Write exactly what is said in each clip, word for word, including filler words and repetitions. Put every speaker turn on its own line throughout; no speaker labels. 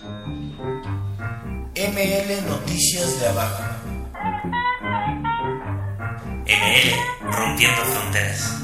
M L Noticias de Abajo. M L Rompiendo Fronteras.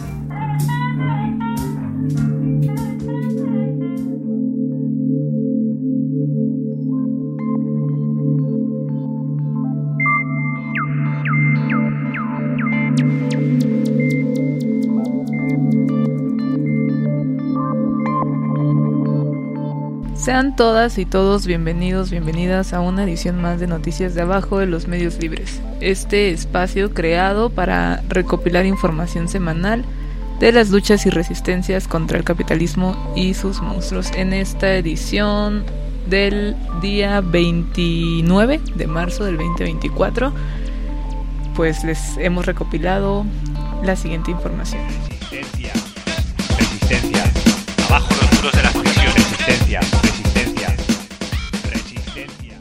Sean todas y todos bienvenidos, bienvenidas a una edición más de Noticias de Abajo de los Medios Libres. Este espacio creado para recopilar información semanal de las luchas y resistencias contra el capitalismo y sus monstruos. En esta edición del día veintinueve de marzo del veinte veinticuatro, pues les hemos recopilado la siguiente información.
Resistencia, resistencia, abajo los muros de la prisión, resistencia, resistencia, resistencia.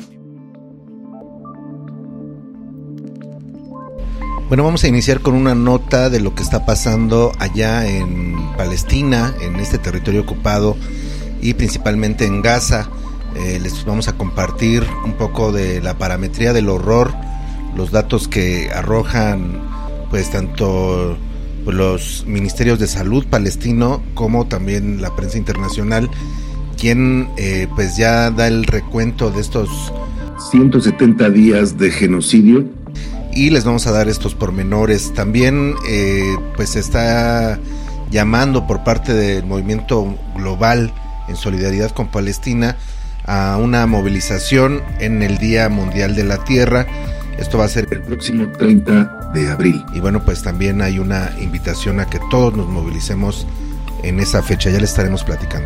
Bueno, vamos a iniciar con una nota de lo que está pasando allá en Palestina, en este territorio ocupado y principalmente en Gaza. Eh, les vamos a compartir un poco de la parametría del horror, los datos que arrojan pues tanto pues, los ministerios de salud palestino como también la prensa internacional, quien eh, pues ya da el recuento de estos
ciento setenta días de genocidio.
Y les vamos a dar estos pormenores. También eh, pues se está llamando por parte del movimiento global en solidaridad con Palestina a una movilización en el Día Mundial de la Tierra. Esto va a ser
el próximo treinta de abril.
Y bueno, pues también hay una invitación a que todos nos movilicemos en esa fecha. Ya les estaremos platicando.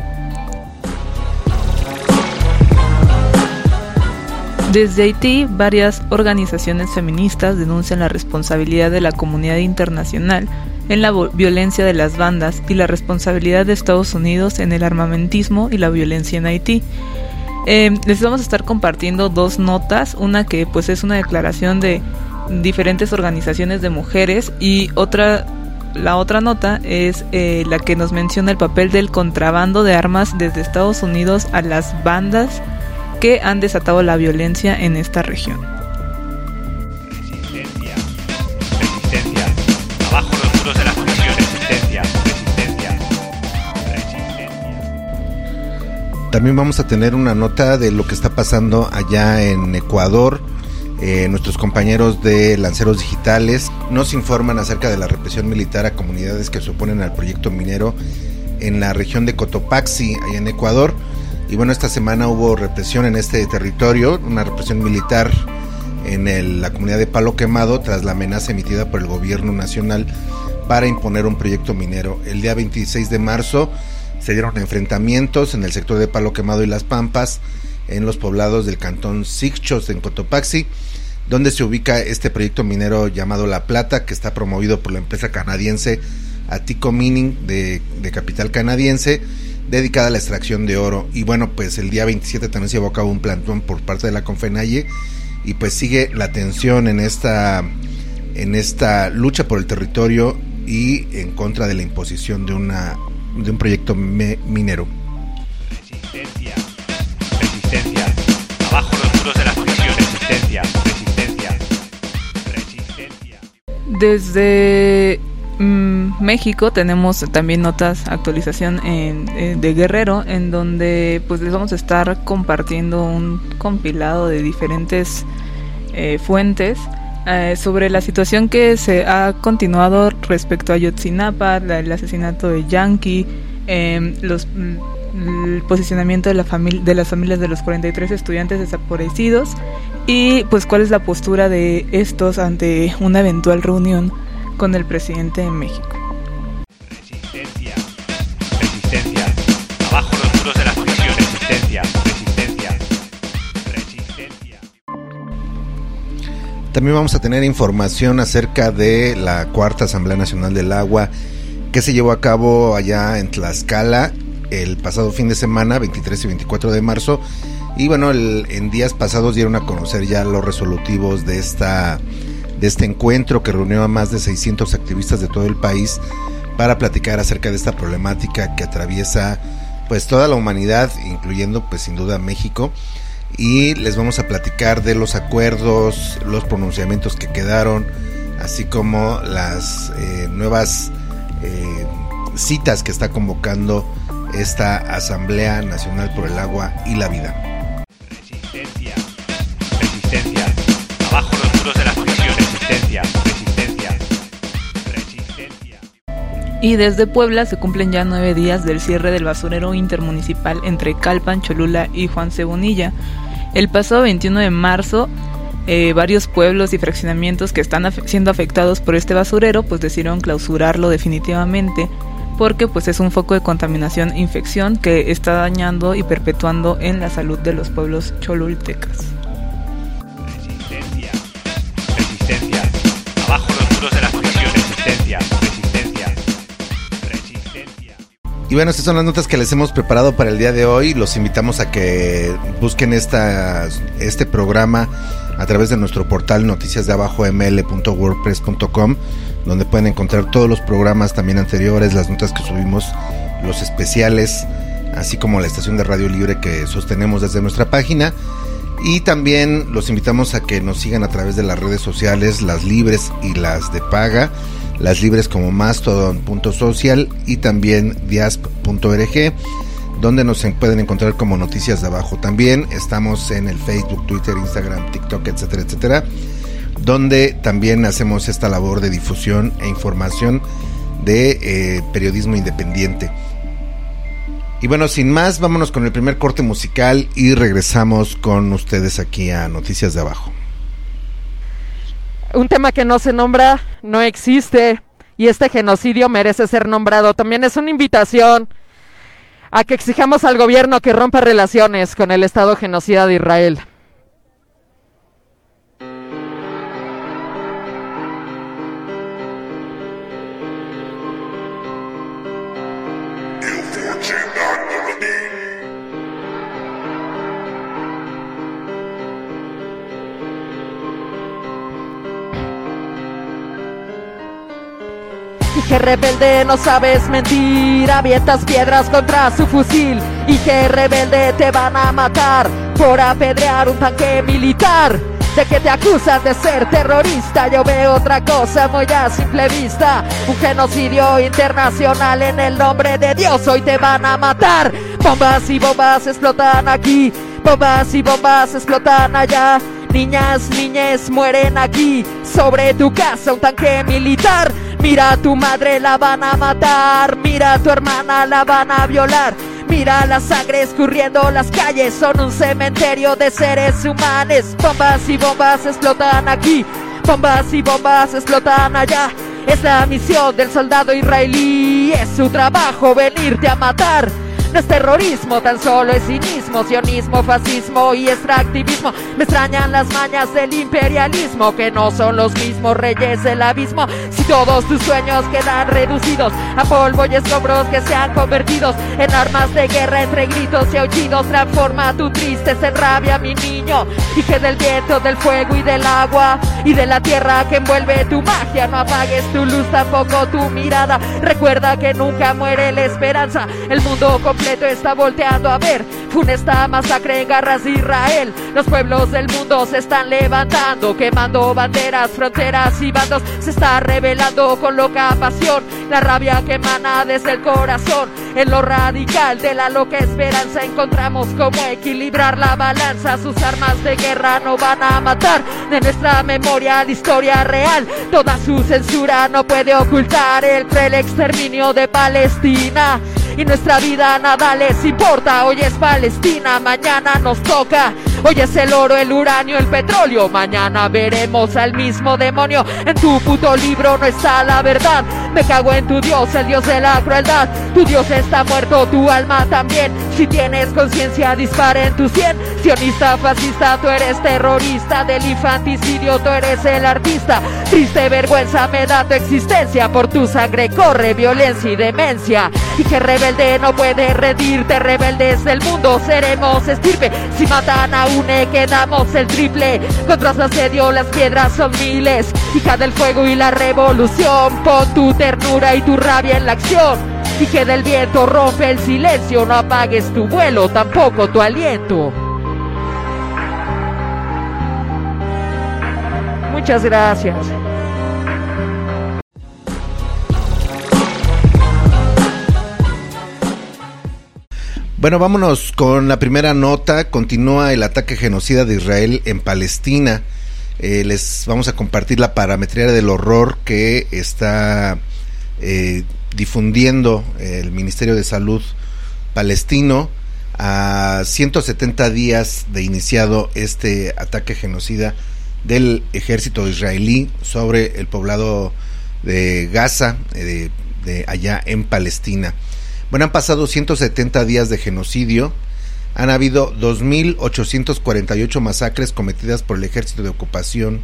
Desde Haití, varias organizaciones feministas denuncian la responsabilidad de la comunidad internacional en la violencia de las bandas y la responsabilidad de Estados Unidos en el armamentismo y la violencia en Haití. Eh, les vamos a estar compartiendo dos notas, una que pues es una declaración de diferentes organizaciones de mujeres y otra, la otra nota es eh, la que nos menciona el papel del contrabando de armas desde Estados Unidos a las bandas que han desatado la violencia en esta región.
Resistencia, resistencia, abajo los muros de la prisión, resistencia, resistencia, resistencia.
También vamos a tener una nota de lo que está pasando allá en Ecuador. Eh, nuestros compañeros de Lanceros Digitales nos informan acerca de la represión militar a comunidades que se oponen al proyecto minero en la región de Cotopaxi, allá en Ecuador. Y bueno, esta semana hubo represión en este territorio, una represión militar en el, la comunidad de Palo Quemado tras la amenaza emitida por el gobierno nacional para imponer un proyecto minero. El día veintiséis de marzo se dieron enfrentamientos en el sector de Palo Quemado y Las Pampas, en los poblados del cantón Sixchos en Cotopaxi, donde se ubica este proyecto minero llamado La Plata, que está promovido por la empresa canadiense Atico Mining de, de capital canadiense, dedicada a la extracción de oro. Y bueno, pues el día veintisiete también se llevó a cabo un plantón por parte de la Confenalle y pues sigue la tensión en esta en esta lucha por el territorio y en contra de la imposición de una de un proyecto me, minero.
Resistencia, resistencia, abajo los muros de la prisión, resistencia, resistencia, resistencia.
Desde México tenemos también notas, actualización en, en, de Guerrero, en donde pues les vamos a estar compartiendo un compilado de diferentes eh, fuentes eh, sobre la situación que se ha continuado respecto a Ayotzinapa, la, el asesinato de Yankee, eh, los, el posicionamiento de, la famili- de las familias de los cuarenta y tres estudiantes desaparecidos y pues cuál es la postura de estos ante una eventual reunión con el presidente de México.
Resistencia, resistencia, abajo los muros de la prisión, resistencia, resistencia, resistencia.
También vamos a tener información acerca de la cuarta Asamblea Nacional del Agua que se llevó a cabo allá en Tlaxcala el pasado fin de semana, veintitrés y veinticuatro de marzo. Y bueno, el, en días pasados dieron a conocer ya los resolutivos de esta de este encuentro que reunió a más de seiscientos activistas de todo el país para platicar acerca de esta problemática que atraviesa pues toda la humanidad, incluyendo pues sin duda México, y les vamos a platicar de los acuerdos, los pronunciamientos que quedaron, así como las eh, nuevas eh, citas que está convocando esta Asamblea Nacional por el Agua y la Vida.
Resistencia, resistencia, abajo los muros de las prisiones. Resistencia, resistencia, resistencia.
Y desde Puebla se cumplen ya nueve días del cierre del basurero intermunicipal entre Calpan, Cholula y Juan Cebonilla. El pasado veintiuno de marzo, eh, varios pueblos y fraccionamientos que están af- siendo afectados por este basurero pues decidieron clausurarlo definitivamente, porque pues es un foco de contaminación e infección que está dañando y perpetuando en la salud de los pueblos cholultecas.
Resistencia, resistencia, abajo los muros de las prisiones. Resistencia, resistencia, resistencia.
Y bueno, estas son las notas que les hemos preparado para el día de hoy. Los invitamos a que busquen esta, este programa a través de nuestro portal noticias de abajo m l punto wordpress punto com, donde pueden encontrar todos los programas también anteriores, las notas que subimos, los especiales, así como la estación de radio libre que sostenemos desde nuestra página. Y también los invitamos a que nos sigan a través de las redes sociales, las libres y las de paga. Las libres como mastodon punto social y también diasp punto org, donde nos pueden encontrar como Noticias de Abajo. También estamos en el Facebook, Twitter, Instagram, TikTok, etcétera, etcétera, donde también hacemos esta labor de difusión e información de eh, periodismo independiente. Y bueno, sin más, vámonos con el primer corte musical y regresamos con ustedes aquí a Noticias de Abajo.
Un tema que no se nombra, no existe, y este genocidio merece ser nombrado. También es una invitación a que exijamos al gobierno que rompa relaciones con el Estado genocida de Israel. Y que rebelde no sabes mentir, avientas piedras contra su fusil. Y que rebelde te van a matar por apedrear un tanque militar. De que te acusan de ser terrorista, yo veo otra cosa muy a simple vista. Un genocidio internacional en el nombre de Dios, hoy te van a matar. Bombas y bombas explotan aquí, bombas y bombas explotan allá. Niñas, niñes mueren aquí, sobre tu casa un tanque militar. Mira a tu madre, la van a matar, mira a tu hermana, la van a violar. Mira la sangre escurriendo las calles, son un cementerio de seres humanos. Bombas y bombas explotan aquí, bombas y bombas explotan allá. Es la misión del soldado israelí, es su trabajo venirte a matar. No es terrorismo, tan solo es cinismo, sionismo, fascismo y extractivismo. Me extrañan las mañas del imperialismo, que no son los mismos reyes del abismo. Si todos tus sueños quedan reducidos a polvo y escombros que se han convertido en armas de guerra entre gritos y aullidos, transforma tu tristeza en rabia, mi niño. Y que del viento, del fuego y del agua y de la tierra que envuelve tu magia, no apagues tu luz, tampoco tu mirada. Recuerda que nunca muere la esperanza, el mundo completo está volteando a ver funesta masacre en garras de Israel. Los pueblos del mundo se están levantando, quemando banderas, fronteras y bandos. Se está revelando con loca pasión la rabia que emana desde el corazón. En lo radical de la loca esperanza encontramos cómo equilibrar la balanza. Sus armas de guerra no van a matar de nuestra memoria la historia real. Toda su censura no puede ocultar el cruel exterminio de Palestina. Y nuestra vida nada les importa. Hoy es Palestina, mañana nos toca. Hoy es el oro, el uranio, el petróleo. Mañana veremos al mismo demonio. En tu puto libro no está la verdad. Me cago en tu Dios, el Dios de la crueldad. Tu Dios está muerto, tu alma también. Si tienes conciencia, dispara en tu cien. Sionista, fascista, tú eres terrorista. Del infanticidio, tú eres el artista. Triste vergüenza me da tu existencia. Por tu sangre corre violencia y demencia. Y que rebelde no puede rendirte. Rebeldes del mundo seremos estirpe. Si matan a une quedamos el triple. Contra su asedio las piedras son miles. Hija del fuego y la revolución, pon tu ternura y tu rabia en la acción. y que del viento rompe el silencio. No apagues tu vuelo, tampoco tu aliento. Muchas gracias.
Bueno, vámonos con la primera nota. Continúa el ataque genocida de Israel en Palestina. Eh, les vamos a compartir la parametría del horror que está eh, difundiendo el Ministerio de Salud palestino a ciento setenta días de iniciado este ataque genocida del ejército israelí sobre el poblado de Gaza, eh, de, de allá en Palestina. Bueno, han pasado ciento setenta días de genocidio, han habido dos mil ochocientas cuarenta y ocho masacres cometidas por el ejército de ocupación.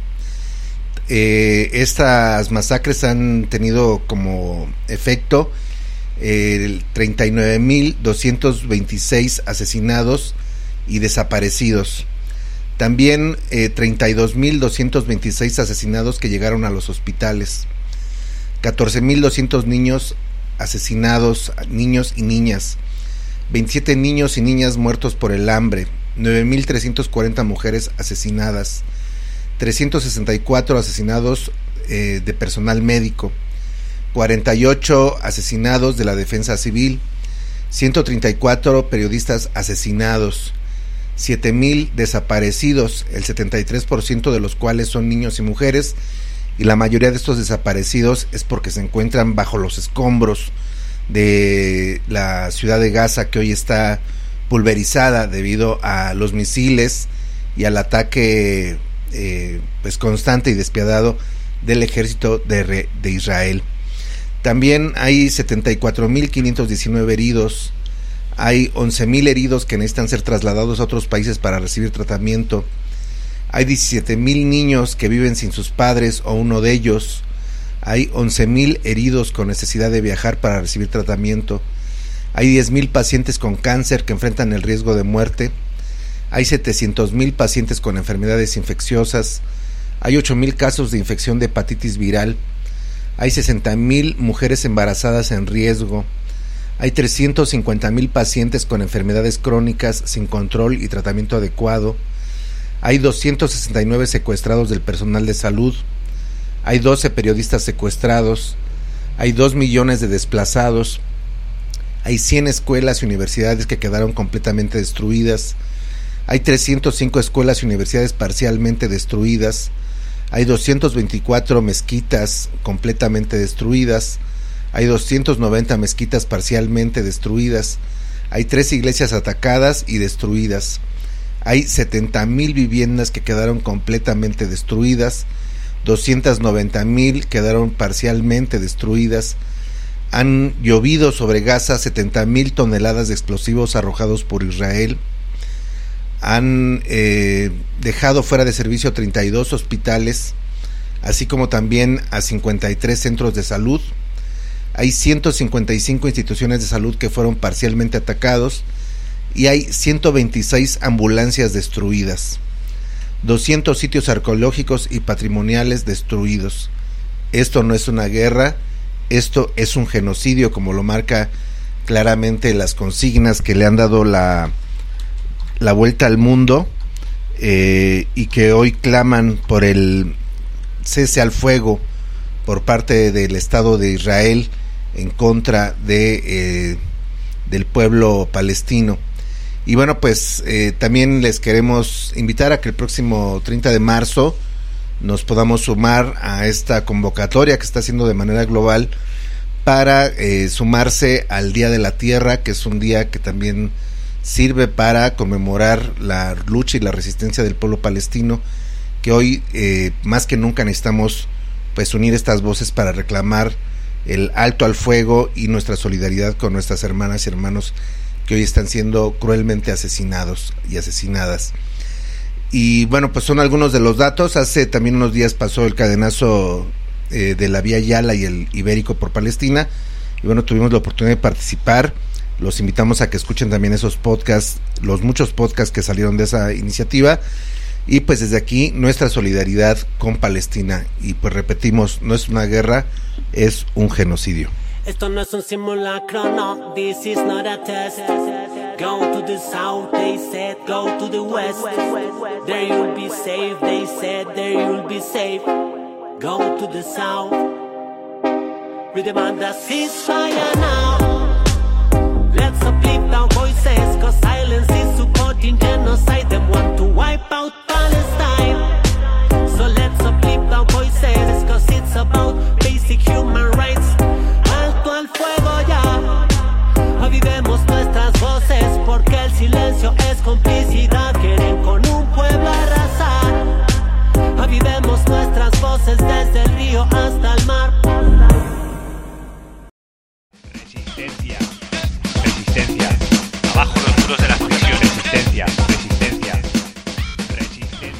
Eh, estas masacres han tenido como efecto eh, treinta y nueve mil doscientos veintiséis asesinados y desaparecidos. También eh, treinta y dos mil doscientos veintiséis asesinados que llegaron a los hospitales. catorce mil doscientos niños asesinados, niños y niñas, veintisiete niños y niñas muertos por el hambre, nueve mil trescientas cuarenta mujeres asesinadas, trescientos sesenta y cuatro asesinados eh, de personal médico, cuarenta y ocho asesinados de la defensa civil, ciento treinta y cuatro periodistas asesinados, siete mil desaparecidos, el setenta y tres por ciento de los cuales son niños y mujeres, y la mayoría de estos desaparecidos es porque se encuentran bajo los escombros de la ciudad de Gaza, que hoy está pulverizada debido a los misiles y al ataque eh, pues constante y despiadado del ejército de, de Israel. También hay setenta y cuatro mil quinientos diecinueve heridos, hay once mil heridos que necesitan ser trasladados a otros países para recibir tratamiento. Hay diecisiete mil niños que viven sin sus padres o uno de ellos. Hay once mil heridos con necesidad de viajar para recibir tratamiento. Hay diez mil pacientes con cáncer que enfrentan el riesgo de muerte. Hay setecientos mil pacientes con enfermedades infecciosas. Hay ocho mil casos de infección de hepatitis viral. Hay sesenta mil mujeres embarazadas en riesgo. Hay trescientos cincuenta mil pacientes con enfermedades crónicas sin control y tratamiento adecuado. Hay doscientos sesenta y nueve secuestrados del personal de salud, hay doce periodistas secuestrados, hay dos millones de desplazados, hay cien escuelas y universidades que quedaron completamente destruidas, hay trescientas cinco escuelas y universidades parcialmente destruidas, hay doscientas veinticuatro mezquitas completamente destruidas, hay doscientas noventa mezquitas parcialmente destruidas, hay tres iglesias atacadas y destruidas. Hay setenta mil viviendas que quedaron completamente destruidas, doscientas noventa mil quedaron parcialmente destruidas. Han llovido sobre Gaza setenta mil toneladas de explosivos arrojados por Israel. Han eh, dejado fuera de servicio treinta y dos hospitales, así como también a cincuenta y tres centros de salud. Hay ciento cincuenta y cinco instituciones de salud que fueron parcialmente atacados. Y hay ciento veintiséis ambulancias destruidas, doscientos sitios arqueológicos y patrimoniales destruidos. Esto no es una guerra, esto es un genocidio, como lo marca claramente las consignas que le han dado la, la vuelta al mundo eh, y que hoy claman por el cese al fuego por parte del Estado de Israel en contra de, eh, del pueblo palestino. Y bueno, pues eh, también les queremos invitar a que el próximo treinta de marzo nos podamos sumar a esta convocatoria que está haciendo de manera global para eh, sumarse al Día de la Tierra, que es un día que también sirve para conmemorar la lucha y la resistencia del pueblo palestino, que hoy eh, más que nunca necesitamos pues unir estas voces para reclamar el alto al fuego y nuestra solidaridad con nuestras hermanas y hermanos que hoy están siendo cruelmente asesinados y asesinadas. Y bueno, pues son algunos de los datos. Hace también unos días pasó el cadenazo eh, de la Vía Yala y el Ibérico por Palestina, y bueno, tuvimos la oportunidad de participar. Los invitamos a que escuchen también esos podcasts, los muchos podcasts que salieron de esa iniciativa. Y pues desde aquí nuestra solidaridad con Palestina. Y pues repetimos, no es una guerra, es un genocidio.
Esto no es un simulacro, no, this is not a test. Go to the south, they said, go to the west. There you'll be safe, they said, there you'll be safe. Go to the south. We demand a ceasefire now. Let's uplift our voices, cause silence is supporting genocide. They want to wipe out Palestine. So let's uplift our voices, cause it's about basic human rights. Alto al fuego ya. Avivemos nuestras voces, porque el silencio es complicidad. Quieren con un pueblo arrasar. Avivemos nuestras voces desde el río hasta el mar.
Resistencia, resistencia. Abajo los muros de las prisiones. Resistencia, resistencia, resistencia.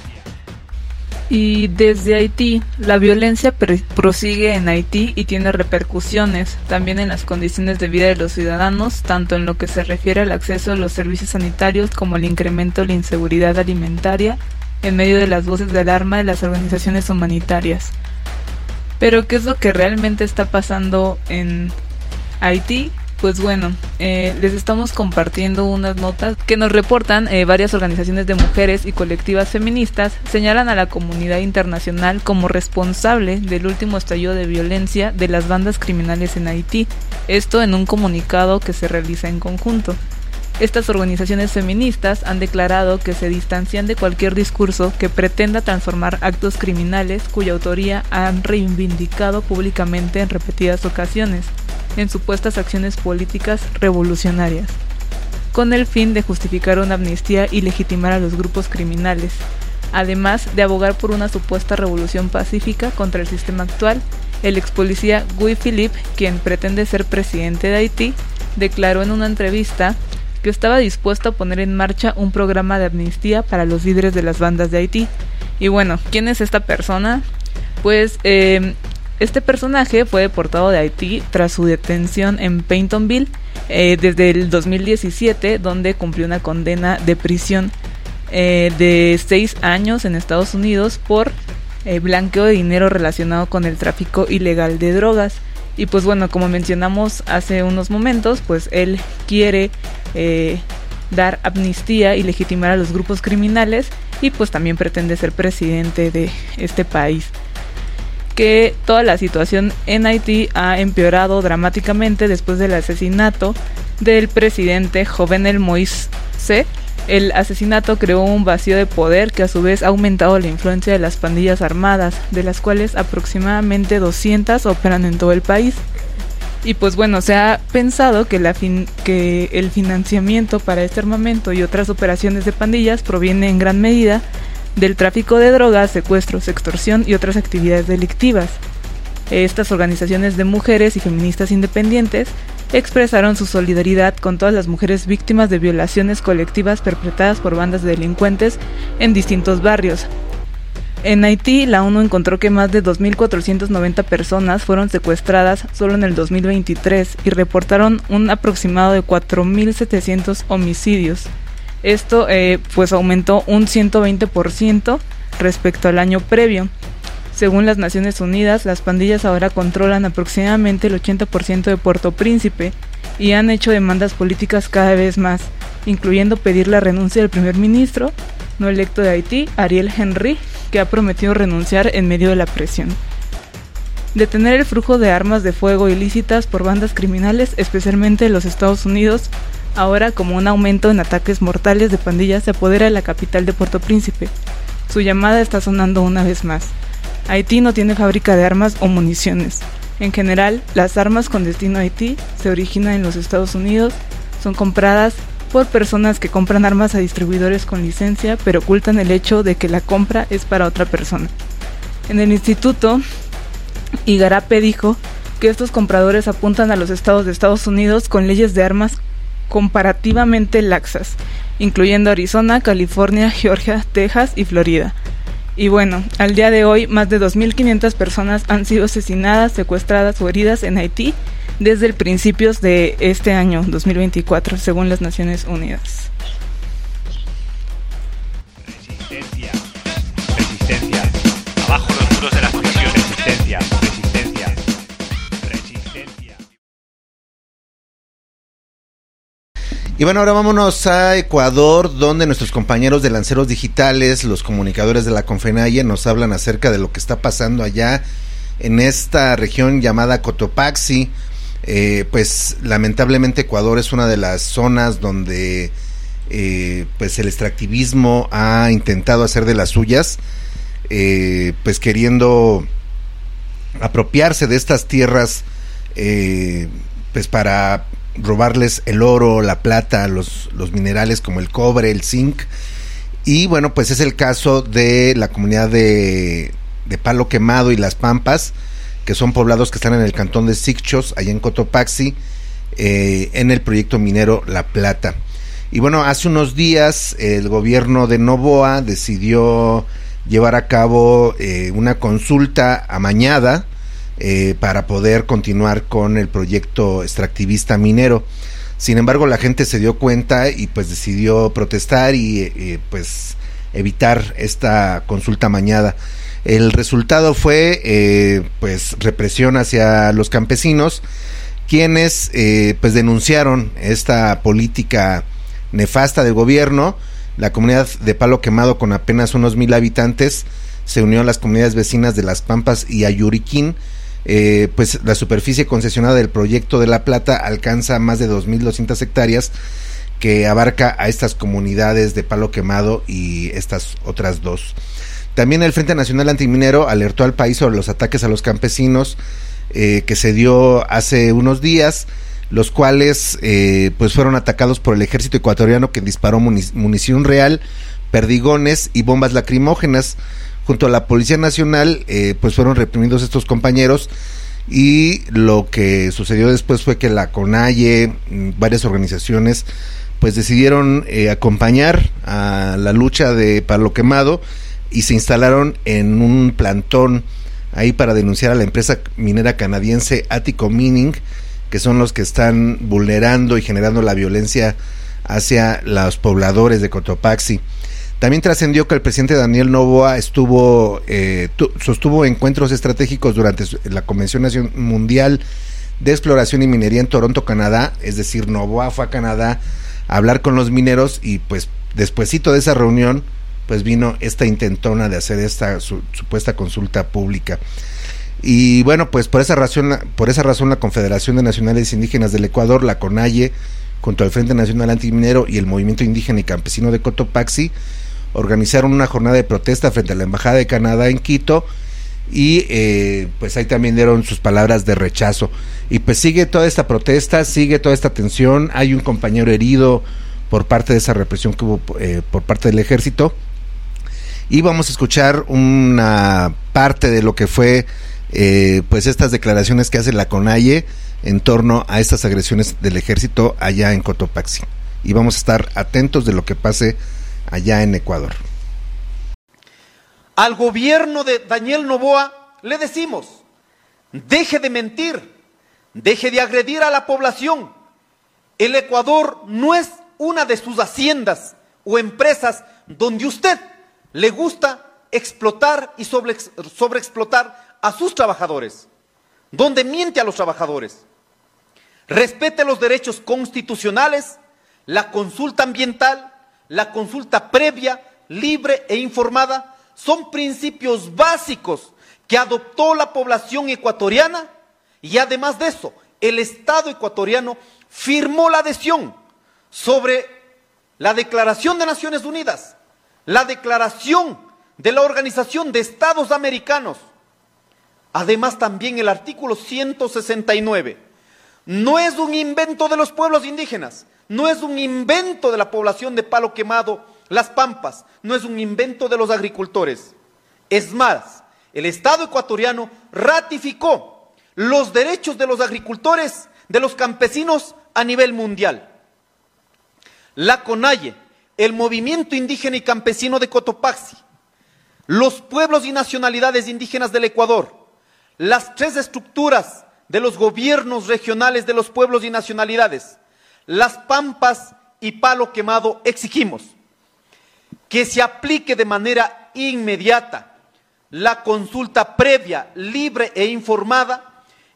Y desde Haití, la violencia pre- prosigue en Haití y tiene repercusiones también en las condiciones de vida de los ciudadanos, tanto en lo que se refiere al acceso a los servicios sanitarios como el incremento de la inseguridad alimentaria en medio de las voces de alarma de las organizaciones humanitarias. Pero, ¿qué es lo que realmente está pasando en Haití? Pues bueno, eh, les estamos compartiendo unas notas que nos reportan eh, varias organizaciones de mujeres y colectivas feministas señalan a la comunidad internacional como responsable del último estallido de violencia de las bandas criminales en Haití, esto en un comunicado que se realiza en conjunto. Estas organizaciones feministas han declarado que se distancian de cualquier discurso que pretenda transformar actos criminales cuya autoría han reivindicado públicamente en repetidas ocasiones en supuestas acciones políticas revolucionarias, con el fin de justificar una amnistía y legitimar a los grupos criminales, además de abogar por una supuesta revolución pacífica contra el sistema actual. El ex policía Guy Philippe, quien pretende ser presidente de Haití, declaró en una entrevista que estaba dispuesto a poner en marcha un programa de amnistía para los líderes de las bandas de Haití. Y bueno, ¿quién es esta persona? Pues eh, este personaje fue deportado de Haití tras su detención en Pentonville eh, desde el dos mil diecisiete, donde cumplió una condena de prisión eh, de seis años en Estados Unidos por eh, blanqueo de dinero relacionado con el tráfico ilegal de drogas. Y pues bueno, como mencionamos hace unos momentos, pues él quiere eh, dar amnistía y legitimar a los grupos criminales y pues también pretende ser presidente de este país. Que toda la situación en Haití ha empeorado dramáticamente después del asesinato del presidente Jovenel Moïse. El asesinato creó un vacío de poder que a su vez ha aumentado la influencia de las pandillas armadas, de las cuales aproximadamente doscientas operan en todo el país. Y pues bueno, se ha pensado que, la fin- que el financiamiento para este armamento y otras operaciones de pandillas proviene en gran medida del tráfico de drogas, secuestros, extorsión y otras actividades delictivas. Estas organizaciones de mujeres y feministas independientes expresaron su solidaridad con todas las mujeres víctimas de violaciones colectivas perpetradas por bandas de delincuentes en distintos barrios. En Haití, la ONU encontró que más de dos mil cuatrocientas noventa personas fueron secuestradas solo en el dos mil veintitrés y reportaron un aproximado de cuatro mil setecientos homicidios. Esto eh, pues aumentó un ciento veinte por ciento respecto al año previo. Según las Naciones Unidas, las pandillas ahora controlan aproximadamente el ochenta por ciento de Puerto Príncipe y han hecho demandas políticas cada vez más, incluyendo pedir la renuncia del primer ministro no electo de Haití, Ariel Henry, que ha prometido renunciar en medio de la presión. Detener el flujo de armas de fuego ilícitas por bandas criminales, especialmente en los Estados Unidos, ahora como un aumento en ataques mortales de pandillas se apodera de la capital de Puerto Príncipe. Su llamada está sonando una vez más. Haití no tiene fábrica de armas o municiones. En general, las armas con destino a Haití se originan en los Estados Unidos, son compradas por personas que compran armas a distribuidores con licencia, pero ocultan el hecho de que la compra es para otra persona. En el instituto, Igarape dijo que estos compradores apuntan a los estados de Estados Unidos con leyes de armas comparativamente laxas, incluyendo Arizona, California, Georgia, Texas y Florida. Y bueno, al día de hoy, más de dos mil quinientas personas han sido asesinadas, secuestradas o heridas en Haití desde el principios de este año, dos mil veinticuatro, según las Naciones Unidas.
Resistencia, resistencia. Abajo los muros de las prisiones. Resistencia, resistencia.
Y bueno, ahora vámonos a Ecuador, donde nuestros compañeros de Lanceros Digitales, los comunicadores de la Confenaye, nos hablan acerca de lo que está pasando allá en esta región llamada Cotopaxi. Eh, pues lamentablemente Ecuador es una de las zonas donde eh, pues el extractivismo ha intentado hacer de las suyas, eh, pues queriendo apropiarse de estas tierras eh, pues para robarles el oro, la plata, los, los minerales como el cobre, el zinc. Y bueno, pues es el caso de la comunidad de, de Palo Quemado y Las Pampas, que son poblados que están en el cantón de Sicchos, allá en Cotopaxi, eh, en el proyecto minero La Plata. Y bueno, hace unos días el gobierno de Noboa decidió llevar a cabo eh, una consulta amañada eh, para poder continuar con el proyecto extractivista minero. Sin embargo, la gente se dio cuenta y pues decidió protestar y eh, pues evitar esta consulta amañada. El resultado fue eh, pues represión hacia los campesinos, quienes eh, pues denunciaron esta política nefasta del gobierno. La comunidad de Palo Quemado, con apenas unos mil habitantes, se unió a las comunidades vecinas de Las Pampas y Ayuriquín. Eh, pues la superficie concesionada del proyecto de La Plata alcanza más de dos mil doscientas hectáreas, que abarca a estas comunidades de Palo Quemado y estas otras dos. También el Frente Nacional Antiminero alertó al país sobre los ataques a los campesinos eh, que se dio hace unos días, los cuales eh, pues fueron atacados por el ejército ecuatoriano, que disparó munic- munición real, perdigones y bombas lacrimógenas. Junto a la Policía Nacional eh, pues fueron reprimidos estos compañeros, y lo que sucedió después fue que la CONAIE, varias organizaciones pues decidieron eh, acompañar a la lucha de Palo Quemado y se instalaron en un plantón ahí para denunciar a la empresa minera canadiense Attico Mining, que son los que están vulnerando y generando la violencia hacia los pobladores de Cotopaxi. También trascendió que el presidente Daniel Noboa estuvo eh, tu, sostuvo encuentros estratégicos durante la Convención Nacional Mundial de Exploración y Minería en Toronto, Canadá. Es decir, Noboa fue a Canadá a hablar con los mineros, y pues despuesito de esa reunión pues vino esta intentona de hacer esta su, supuesta consulta pública. Y bueno, pues por esa razón, por esa razón la Confederación de Nacionales Indígenas del Ecuador, la CONAIE, junto al Frente Nacional Antiminero y el Movimiento Indígena y Campesino de Cotopaxi, organizaron una jornada de protesta frente a la Embajada de Canadá en Quito, y eh, pues ahí también dieron sus palabras de rechazo. Y pues sigue toda esta protesta, sigue toda esta tensión. Hay un compañero herido por parte de esa represión que hubo eh, por parte del ejército, y vamos a escuchar una parte de lo que fue eh, pues estas declaraciones que hace la CONAIE en torno a estas agresiones del ejército allá en Cotopaxi, y vamos a estar atentos de lo que pase allá en Ecuador.
Al gobierno de Daniel Noboa le decimos: deje de mentir, deje de agredir a la población. El Ecuador no es una de sus haciendas o empresas donde usted le gusta explotar y sobre, sobreexplotar a sus trabajadores, donde miente a los trabajadores. Respete los derechos constitucionales, la consulta ambiental, la consulta previa, libre e informada, son principios básicos que adoptó la población ecuatoriana, y además de eso, el Estado ecuatoriano firmó la adhesión sobre la Declaración de Naciones Unidas, la Declaración de la Organización de Estados Americanos. Además, también el artículo ciento sesenta y nueve. No es un invento de los pueblos indígenas, no es un invento de la población de Palo Quemado, Las Pampas, no es un invento de los agricultores. Es más, el Estado ecuatoriano ratificó los derechos de los agricultores, de los campesinos a nivel mundial. La CONAIE, el Movimiento Indígena y Campesino de Cotopaxi, los pueblos y nacionalidades indígenas del Ecuador, las tres estructuras de los gobiernos regionales de los pueblos y nacionalidades, Las Pampas y Palo Quemado, exigimos que se aplique de manera inmediata la consulta previa, libre e informada,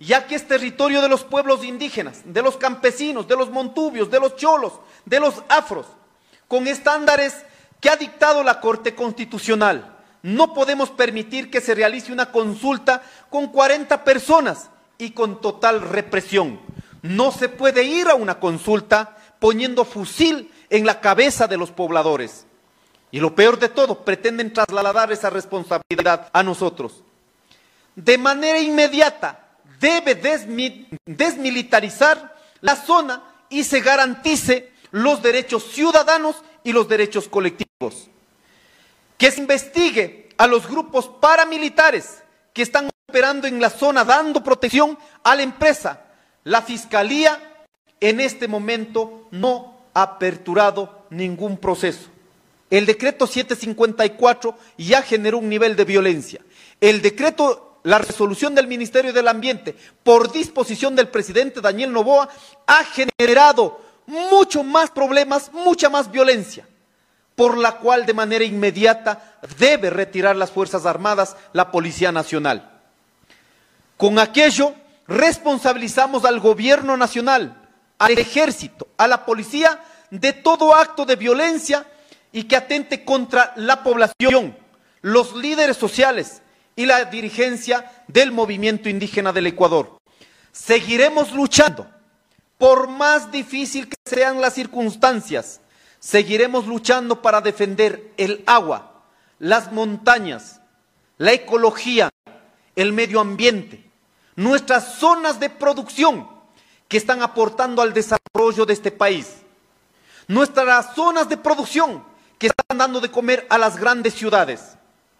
ya que es territorio de los pueblos indígenas, de los campesinos, de los montubios, de los cholos, de los afros, con estándares que ha dictado la Corte Constitucional. No podemos permitir que se realice una consulta con cuarenta personas y con total represión. No se puede ir a una consulta poniendo fusil en la cabeza de los pobladores. Y lo peor de todo, pretenden trasladar esa responsabilidad a nosotros. De manera inmediata debe desmi- desmilitarizar la zona y se garantice los derechos ciudadanos y los derechos colectivos. Que se investigue a los grupos paramilitares que están operando en la zona dando protección a la empresa. La Fiscalía en este momento no ha aperturado ningún proceso. El decreto setecientos cincuenta y cuatro ya generó un nivel de violencia. El decreto, la resolución del Ministerio del Ambiente, por disposición del presidente Daniel Noboa, ha generado mucho más problemas, mucha más violencia, por la cual de manera inmediata debe retirar las Fuerzas Armadas, la Policía Nacional. Con aquello responsabilizamos al Gobierno Nacional, al Ejército, a la Policía de todo acto de violencia y que atente contra la población, los líderes sociales y la dirigencia del movimiento indígena del Ecuador. Seguiremos luchando, por más difícil que sean las circunstancias, seguiremos luchando para defender el agua, las montañas, la ecología, el medio ambiente, nuestras zonas de producción que están aportando al desarrollo de este país, nuestras zonas de producción que están dando de comer a las grandes ciudades.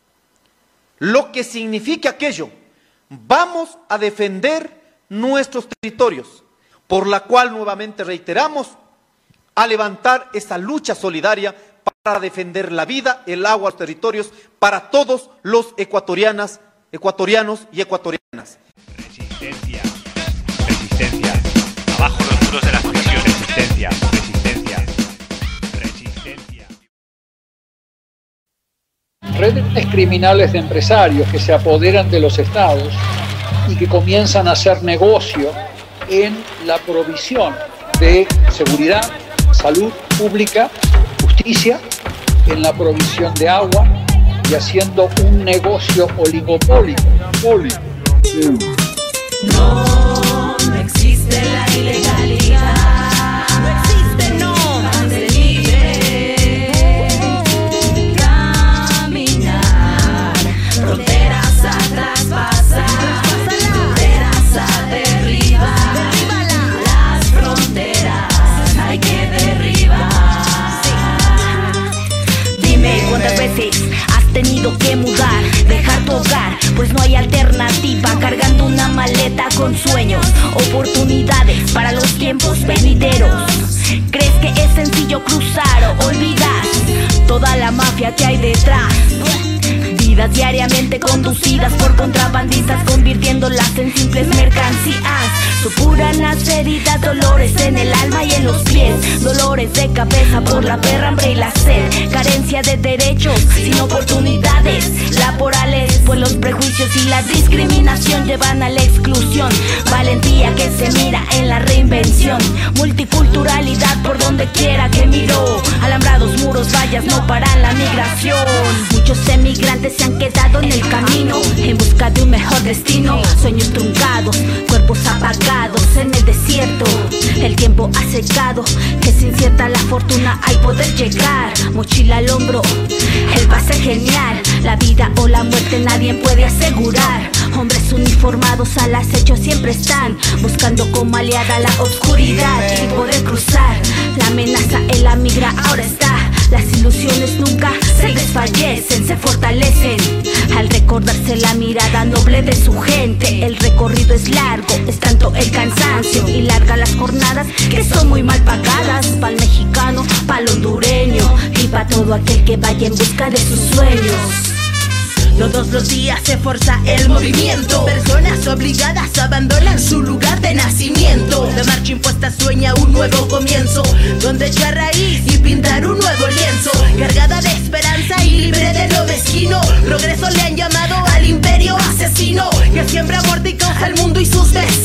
Lo que significa aquello, vamos a defender nuestros territorios, por la cual nuevamente reiteramos a levantar esa lucha solidaria para defender la vida, el agua, los territorios para todos los ecuatorianas, ecuatorianos y ecuatorianas.
Resistencia, resistencia, abajo los muros de las prisiones. Resistencia, resistencia, resistencia.
Redes criminales de empresarios que se apoderan de los estados y que comienzan a hacer negocio en la provisión de seguridad, salud pública, justicia, en la provisión de agua y haciendo un negocio oligopólico.
No, no existe la ilegalidad. No existe, no. Ande libre. Caminar. Fronteras a traspasar. Fronteras a derribar. Las fronteras hay que derribar. Dime cuántas veces has tenido que mudar, dejar tu hogar, pues no hay alternativa, cargando una maleta con sueños, oportunidades para los tiempos venideros. ¿Crees que es sencillo cruzar o olvidar toda la mafia que hay detrás? Vidas diariamente conducidas por contrabandistas, convirtiéndolas en simples mercancías. Supuran las heridas, dolores en el alma y en los pies, dolores de cabeza por la perra, hambre y la sed, carencia de derechos, sin oportunidades laborales, pues los prejuicios y la discriminación llevan a la exclusión. Valentía que se mira en la reinvención, multiculturalidad por donde quiera que miro, alambrados, muros, vallas no paran la migración. Muchos emigrantes se han quedado en el camino en busca de un mejor destino, sueños truncados, cuerpos apagados en el desierto. El tiempo ha secado, es incierta la fortuna al poder llegar. Mochila al hombro, el pase genial, la vida o la muerte nadie puede asegurar. Hombres uniformados al acecho siempre están, buscando como aliada la oscuridad y poder cruzar. La amenaza en la migra ahora está, las ilusiones nunca se desfallecen, se fortalecen al recordarse la mirada noble de su gente. El recorrido es largo, es tanto el cansancio y largas las jornadas que son muy mal pagadas, pa'l mexicano, pa'l hondureño y pa' todo aquel que vaya en busca de sus sueños. Todos los días se forza el movimiento, personas obligadas abandonan su lugar de nacimiento. La marcha impuesta sueña un nuevo comienzo, donde echar raíz y pintar un nuevo lienzo, cargada de esperanza y libre de lo mezquino. Progreso le han llamado al imperio asesino, que siembra muerte y causa al mundo y sus vecinos.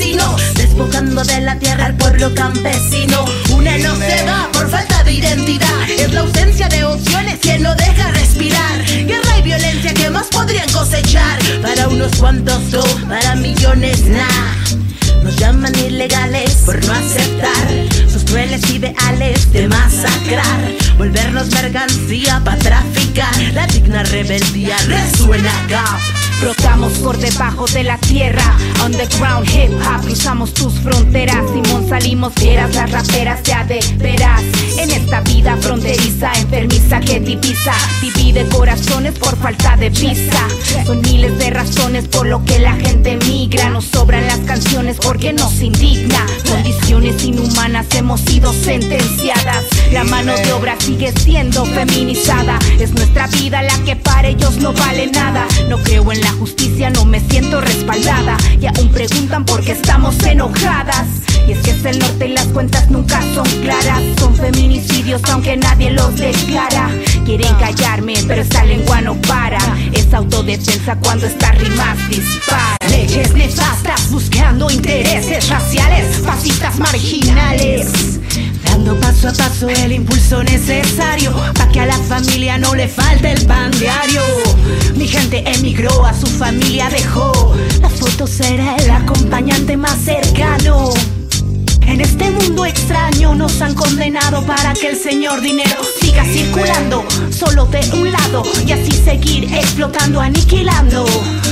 cuántos son para millones, nah. Nos llaman ilegales por no aceptar sus crueles ideales de masacrar, volvernos mercancía para traficar. La digna rebeldía resuena acá. Brotamos por debajo de la tierra, underground hip hop, cruzamos tus fronteras. Simón salimos fieras, las raperas ya de veras. En esta vida fronteriza, enfermiza que divisa, divide corazones por falta de visa. Son miles de razones por lo que la gente migra. Nos sobran las canciones porque nos indigna. Condiciones inhumanas hemos sido sentenciadas. La mano de obra sigue siendo feminizada. Es nuestra vida la que para ellos no vale nada. No creo en la justicia, no me siento respaldada. Y aún preguntan por qué estamos enojadas. Y es que es el norte y las cuentas nunca son claras. Son feminicidios aunque nadie los declara. Quieren callarme pero esta lengua no para. Es autodefensa cuando estas rimas disparan. Leyes nefastas buscando intereses raciales, fascistas marginales, dando paso a paso el impulso necesario pa' que a la familia no le falte el pan diario. Mi gente emigró, a su familia dejó. Las fotos era el acompañante más cercano. En este mundo extraño nos han condenado para que el señor dinero siga circulando solo de un lado y así seguir explotando, aniquilando.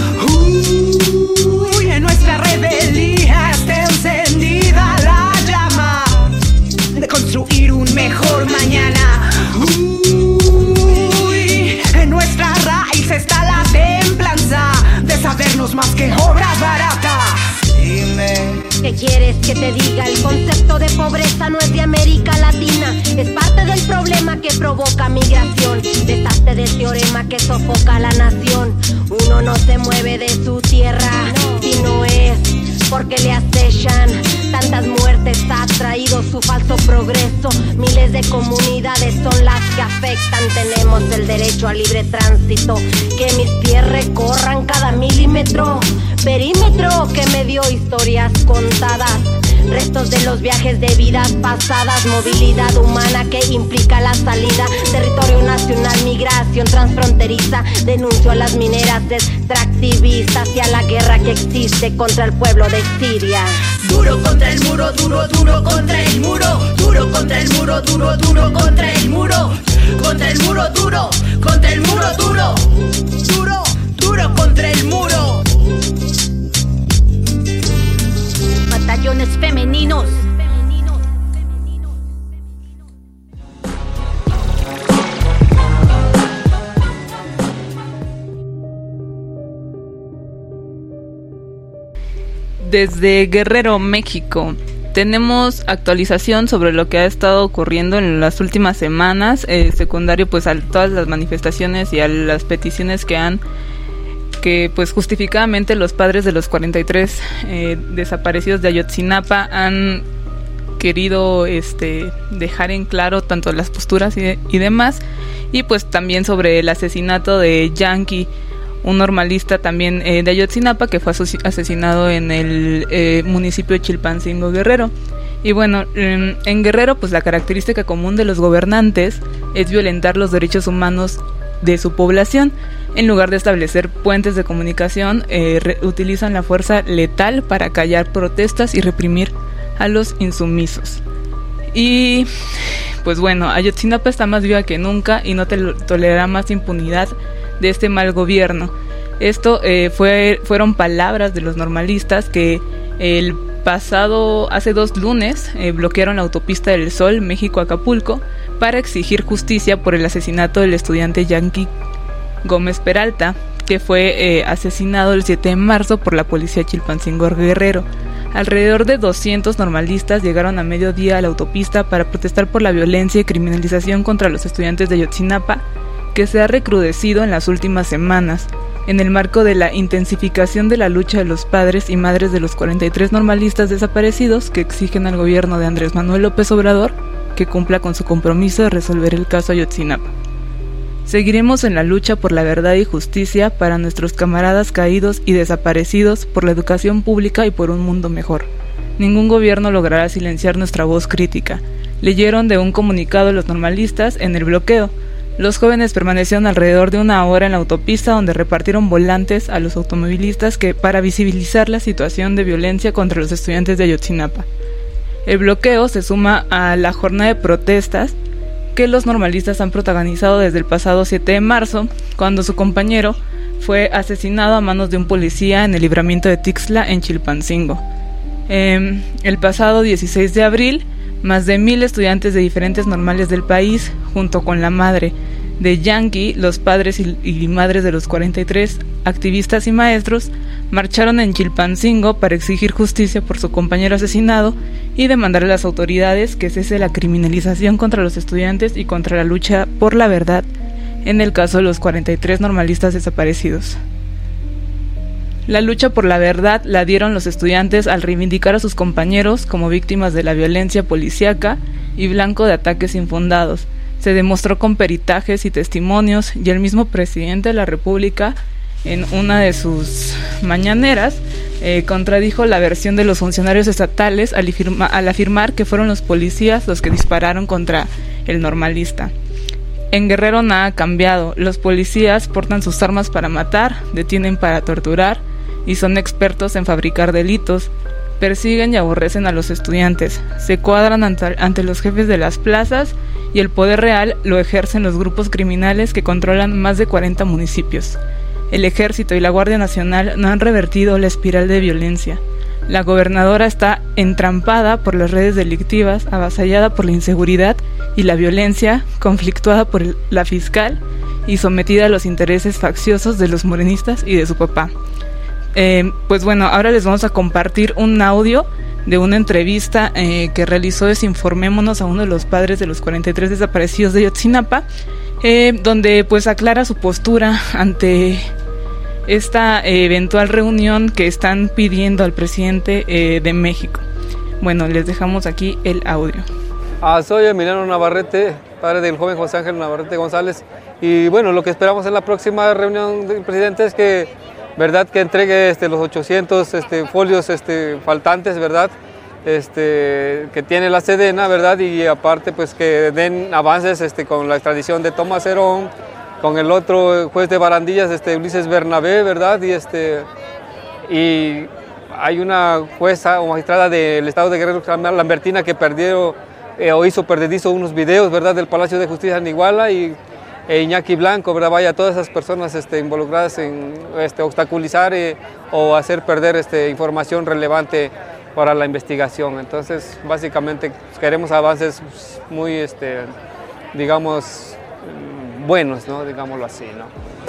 Uy, en nuestra rebeldía está encendida la llama de construir un mejor mañana. Uy, en nuestra raíz está la templanza de sabernos más que obra barata. Dime,
¿qué quieres que te diga? El concepto de pobreza no es de América Latina. Es parte del problema que provoca migración. Deshazte del teorema que sofoca a la nación. Uno no se mueve de su tierra si no es porque le acechan. Tantas muertes ha traído su falso progreso. Miles de comunidades son las que afectan. Tenemos el derecho al libre tránsito. Que mis pies recorran cada milímetro. Perímetro que me dio historias contadas. Restos de los viajes de vidas pasadas. Movilidad humana que implica la salida. Territorio nacional, migración transfronteriza. Denuncio a las mineras extractivistas y a la guerra que existe contra el pueblo de Siria.
Duro contra el muro, duro, duro contra el muro. Duro contra el muro, duro, duro contra el muro. Contra el muro, duro, contra el muro, duro. Duro, duro contra el muro. Batallones femeninos.
Desde Guerrero, México, tenemos actualización sobre lo que ha estado ocurriendo en las últimas semanas, eh, secundario pues a todas las manifestaciones y a las peticiones que han que pues justificadamente los padres de los cuarenta y tres eh, desaparecidos de Ayotzinapa han querido este dejar en claro tanto las posturas y, de, y demás, y pues también sobre el asesinato de Yankee, un normalista también eh, de Ayotzinapa que fue aso- asesinado en el eh, municipio de Chilpancingo, Guerrero. Y bueno, en, en Guerrero pues la característica común de los gobernantes es violentar los derechos humanos de su población. En lugar de establecer puentes de comunicación, eh, re- utilizan la fuerza letal para callar protestas y reprimir a los insumisos. Y pues bueno, Ayotzinapa está más viva que nunca y no te tolerará más impunidad de este mal gobierno. Esto eh, fue, fueron palabras de los normalistas que el pasado, hace dos lunes, eh, bloquearon la autopista del Sol, México-Acapulco, para exigir justicia por el asesinato del estudiante Yankee Gómez Peralta, que fue eh, asesinado el siete de marzo por la policía Chilpancingo Guerrero. Alrededor de doscientos normalistas llegaron a mediodía a la autopista para protestar por la violencia y criminalización contra los estudiantes de Ayotzinapa, que se ha recrudecido en las últimas semanas, en el marco de la intensificación de la lucha de los padres y madres de los cuarenta y tres normalistas desaparecidos que exigen al gobierno de Andrés Manuel López Obrador que cumpla con su compromiso de resolver el caso Ayotzinapa. Seguiremos en la lucha por la verdad y justicia para nuestros camaradas caídos y desaparecidos, por la educación pública y por un mundo mejor. Ningún gobierno logrará silenciar nuestra voz crítica. Leyeron de un comunicado los normalistas en el bloqueo. Los jóvenes permanecieron alrededor de una hora en la autopista, donde repartieron volantes a los automovilistas que para visibilizar la situación de violencia contra los estudiantes de Ayotzinapa. El bloqueo se suma a la jornada de protestas que los normalistas han protagonizado desde el pasado siete de marzo, cuando su compañero fue asesinado a manos de un policía en el libramiento de Tixla, en Chilpancingo. Eh, el pasado dieciséis de abril, más de mil estudiantes de diferentes normales del país, junto con la madre de Yankee, los padres y, y madres de los cuarenta y tres activistas y maestros, marcharon en Chilpancingo para exigir justicia por su compañero asesinado y demandar a las autoridades que cese la criminalización contra los estudiantes y contra la lucha por la verdad en el caso de los cuarenta y tres normalistas desaparecidos. La lucha por la verdad la dieron los estudiantes al reivindicar a sus compañeros como víctimas de la violencia policíaca y blanco de ataques infundados. Se demostró con peritajes y testimonios, y el mismo presidente de la República, en una de sus mañaneras, eh, contradijo la versión de los funcionarios estatales al, afirma, al afirmar que fueron los policías los que dispararon contra el normalista. En Guerrero nada ha cambiado. Los policías portan sus armas para matar, detienen para torturar y son expertos en fabricar delitos. Persiguen y aborrecen a los estudiantes, se cuadran ante, ante los jefes de las plazas, y el poder real lo ejercen los grupos criminales que controlan más de cuarenta municipios. El Ejército y la Guardia Nacional no han revertido la espiral de violencia. La gobernadora está entrampada por las redes delictivas, avasallada por la inseguridad y la violencia, conflictuada por el, la fiscal y sometida a los intereses facciosos de los morenistas y de su papá. Eh, pues bueno, ahora les vamos a compartir un audio de una entrevista eh, que realizó Desinformémonos a uno de los padres de los cuarenta y tres desaparecidos de Ayotzinapa, eh, donde pues aclara su postura ante esta eh, eventual reunión que están pidiendo al presidente eh, de México. Bueno, les dejamos aquí el audio.
Ah, soy Emiliano Navarrete, padre del joven José Ángel Navarrete González, y bueno, lo que esperamos en la próxima reunión del presidente es que verdad que entregue este, los ochocientos este, folios este, faltantes, verdad, este, que tiene la Sedena, verdad, y aparte pues que den avances este, con la extradición de Tomás Herón, con el otro juez de Barandillas, este, Ulises Bernabé, verdad, y este y hay una jueza o magistrada del estado de Guerrero, Lambertina, que perdió eh, o hizo perdedizo unos videos, verdad, del Palacio de Justicia en Iguala, y E Iñaki Blanco, ¿verdad? Vaya, todas esas personas este, involucradas en este, obstaculizar eh, o hacer perder este, información relevante para la investigación. Entonces, básicamente queremos avances muy, este, digamos, buenos, ¿no? Digámoslo así, ¿no?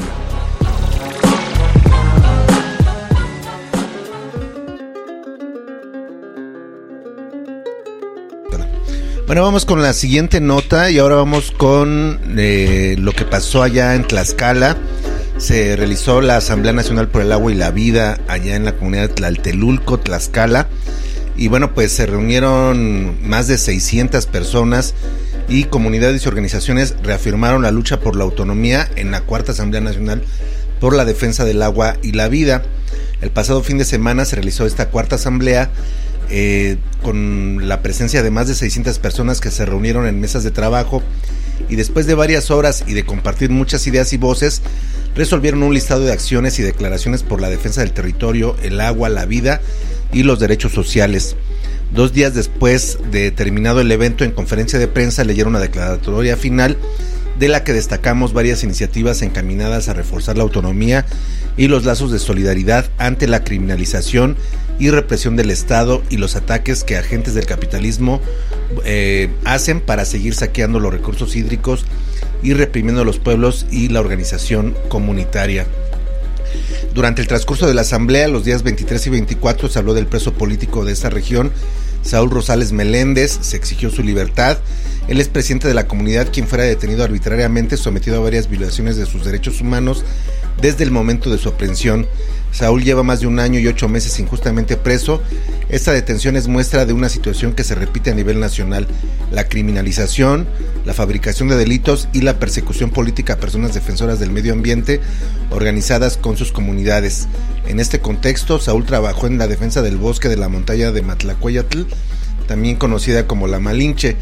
Bueno, vamos con la siguiente nota y ahora vamos con eh, lo que pasó allá en Tlaxcala. Se realizó la Asamblea Nacional por el Agua y la Vida allá en la comunidad de Tlaltelulco, Tlaxcala. Y bueno, pues se reunieron más de seiscientas personas y comunidades y organizaciones reafirmaron la lucha por la autonomía en la cuarta Asamblea Nacional por la Defensa del Agua y la Vida. El pasado fin de semana se realizó esta cuarta asamblea Eh, con la presencia de más de seiscientas personas que se reunieron en mesas de trabajo, y después de varias horas y de compartir muchas ideas y voces, resolvieron un listado de acciones y declaraciones por la defensa del territorio, el agua, la vida y los derechos sociales. Dos días después de terminado el evento, en conferencia de prensa leyeron una declaratoria final de la que destacamos varias iniciativas encaminadas a reforzar la autonomía y los lazos de solidaridad ante la criminalización y represión del Estado y los ataques que agentes del capitalismo eh, hacen para seguir saqueando los recursos hídricos y reprimiendo a los pueblos y la organización comunitaria. Durante el transcurso de la asamblea, los días veintitrés y veinticuatro, se habló del preso político de esta región, Saúl Rosales Meléndez. Se exigió su libertad. Él es presidente de la comunidad, quien fuera detenido arbitrariamente, sometido a varias violaciones de sus derechos humanos desde el momento de su aprehensión. Saúl lleva más de un año y ocho meses injustamente preso. Esta detención es muestra de una situación que se repite a nivel nacional: la criminalización, la fabricación de delitos y la persecución política a personas defensoras del medio ambiente organizadas con sus comunidades. En este contexto, Saúl trabajó en la defensa del bosque de la montaña de Matlacueyatl, también conocida como la Malinche.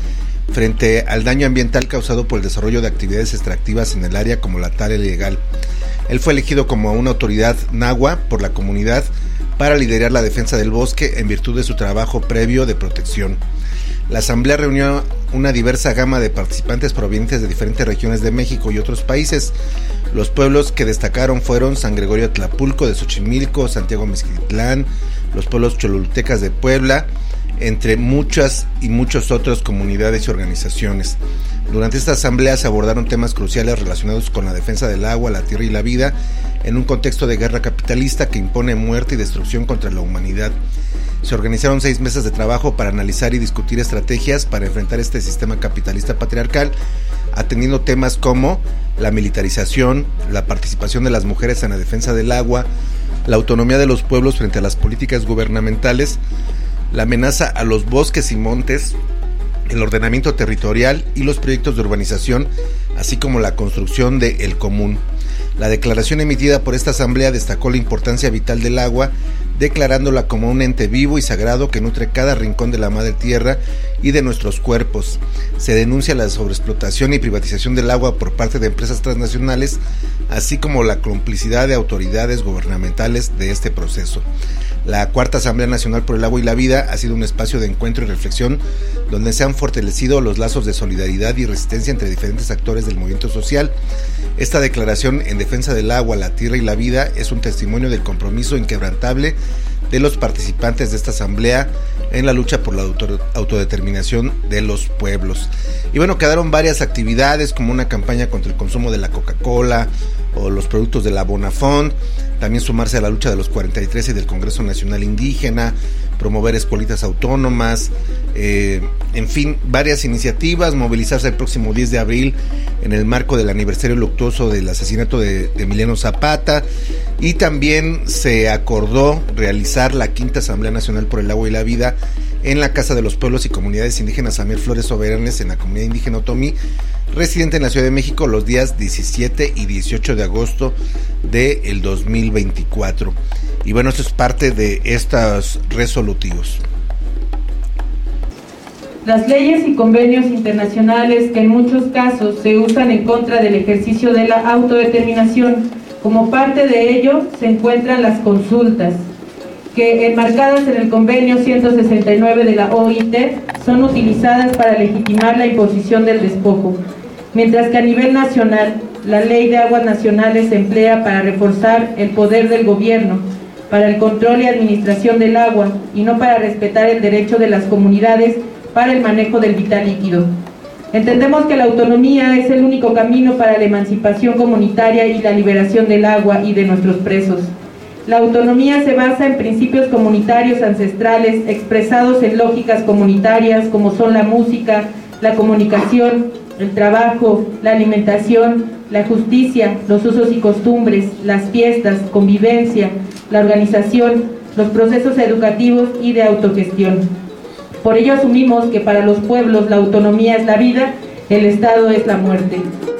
frente al daño ambiental causado por el desarrollo de actividades extractivas en el área como la tala ilegal. Él fue elegido como una autoridad nahua por la comunidad para liderar la defensa del bosque en virtud de su trabajo previo de protección. La asamblea reunió una diversa gama de participantes provenientes de diferentes regiones de México y otros países. Los pueblos que destacaron fueron San Gregorio Atlapulco de Xochimilco, Santiago Mezquitlán, los pueblos cholultecas de Puebla, entre muchas y muchas otras comunidades y organizaciones. Durante esta asamblea se abordaron temas cruciales relacionados con la defensa del agua, la tierra y la vida en un contexto de guerra capitalista que impone muerte y destrucción contra la humanidad. Se organizaron seis mesas de trabajo para analizar y discutir estrategias para enfrentar este sistema capitalista patriarcal, atendiendo temas como la militarización, la participación de las mujeres en la defensa del agua, la autonomía de los pueblos frente a las políticas gubernamentales, la amenaza a los bosques y montes, el ordenamiento territorial y los proyectos de urbanización, así como la construcción de El Común. La declaración emitida por esta asamblea destacó la importancia vital del agua, declarándola como un ente vivo y sagrado que nutre cada rincón de la madre tierra y de nuestros cuerpos. Se denuncia la sobreexplotación y privatización del agua por parte de empresas transnacionales, así como la complicidad de autoridades gubernamentales de este proceso. La Cuarta Asamblea Nacional por el Agua y la Vida ha sido un espacio de encuentro y reflexión donde se han fortalecido los lazos de solidaridad y resistencia entre diferentes actores del movimiento social. Esta declaración en defensa del agua, la tierra y la vida es un testimonio del compromiso inquebrantable de los participantes de esta asamblea en la lucha por la auto- autodeterminación de los pueblos. Y bueno, quedaron varias actividades como una campaña contra el consumo de la Coca-Cola o los productos de la Bonafont, también sumarse a la lucha de los cuarenta y tres y del Congreso Nacional Indígena, promover escuelitas autónomas, eh, en fin, varias iniciativas, movilizarse el próximo diez de abril en el marco del aniversario luctuoso del asesinato de, de Emiliano Zapata, y también se acordó realizar la quinta Asamblea Nacional por el Agua y la Vida en la Casa de los Pueblos y Comunidades Indígenas Amir Flores Soberanes en la comunidad indígena Otomí, residente en la Ciudad de México, los días diecisiete y dieciocho de agosto del dos mil veinticuatro. Y bueno, esto es parte de estos resolutivos.
Las leyes y convenios internacionales que en muchos casos se usan en contra del ejercicio de la autodeterminación, como parte de ello se encuentran las consultas, que enmarcadas en el convenio ciento sesenta y nueve de la O I T son utilizadas para legitimar la imposición del despojo, mientras que a nivel nacional la Ley de Aguas Nacionales se emplea para reforzar el poder del gobierno, para el control y administración del agua y no para respetar el derecho de las comunidades para el manejo del vital líquido. Entendemos que la autonomía es el único camino para la emancipación comunitaria y la liberación del agua y de nuestros presos. La autonomía se basa en principios comunitarios ancestrales expresados en lógicas comunitarias como son la música, la comunicación, el trabajo, la alimentación, la justicia, los usos y costumbres, las fiestas, convivencia, la organización, los procesos educativos y de autogestión. Por ello asumimos que para los pueblos la autonomía es la vida, el Estado es la muerte.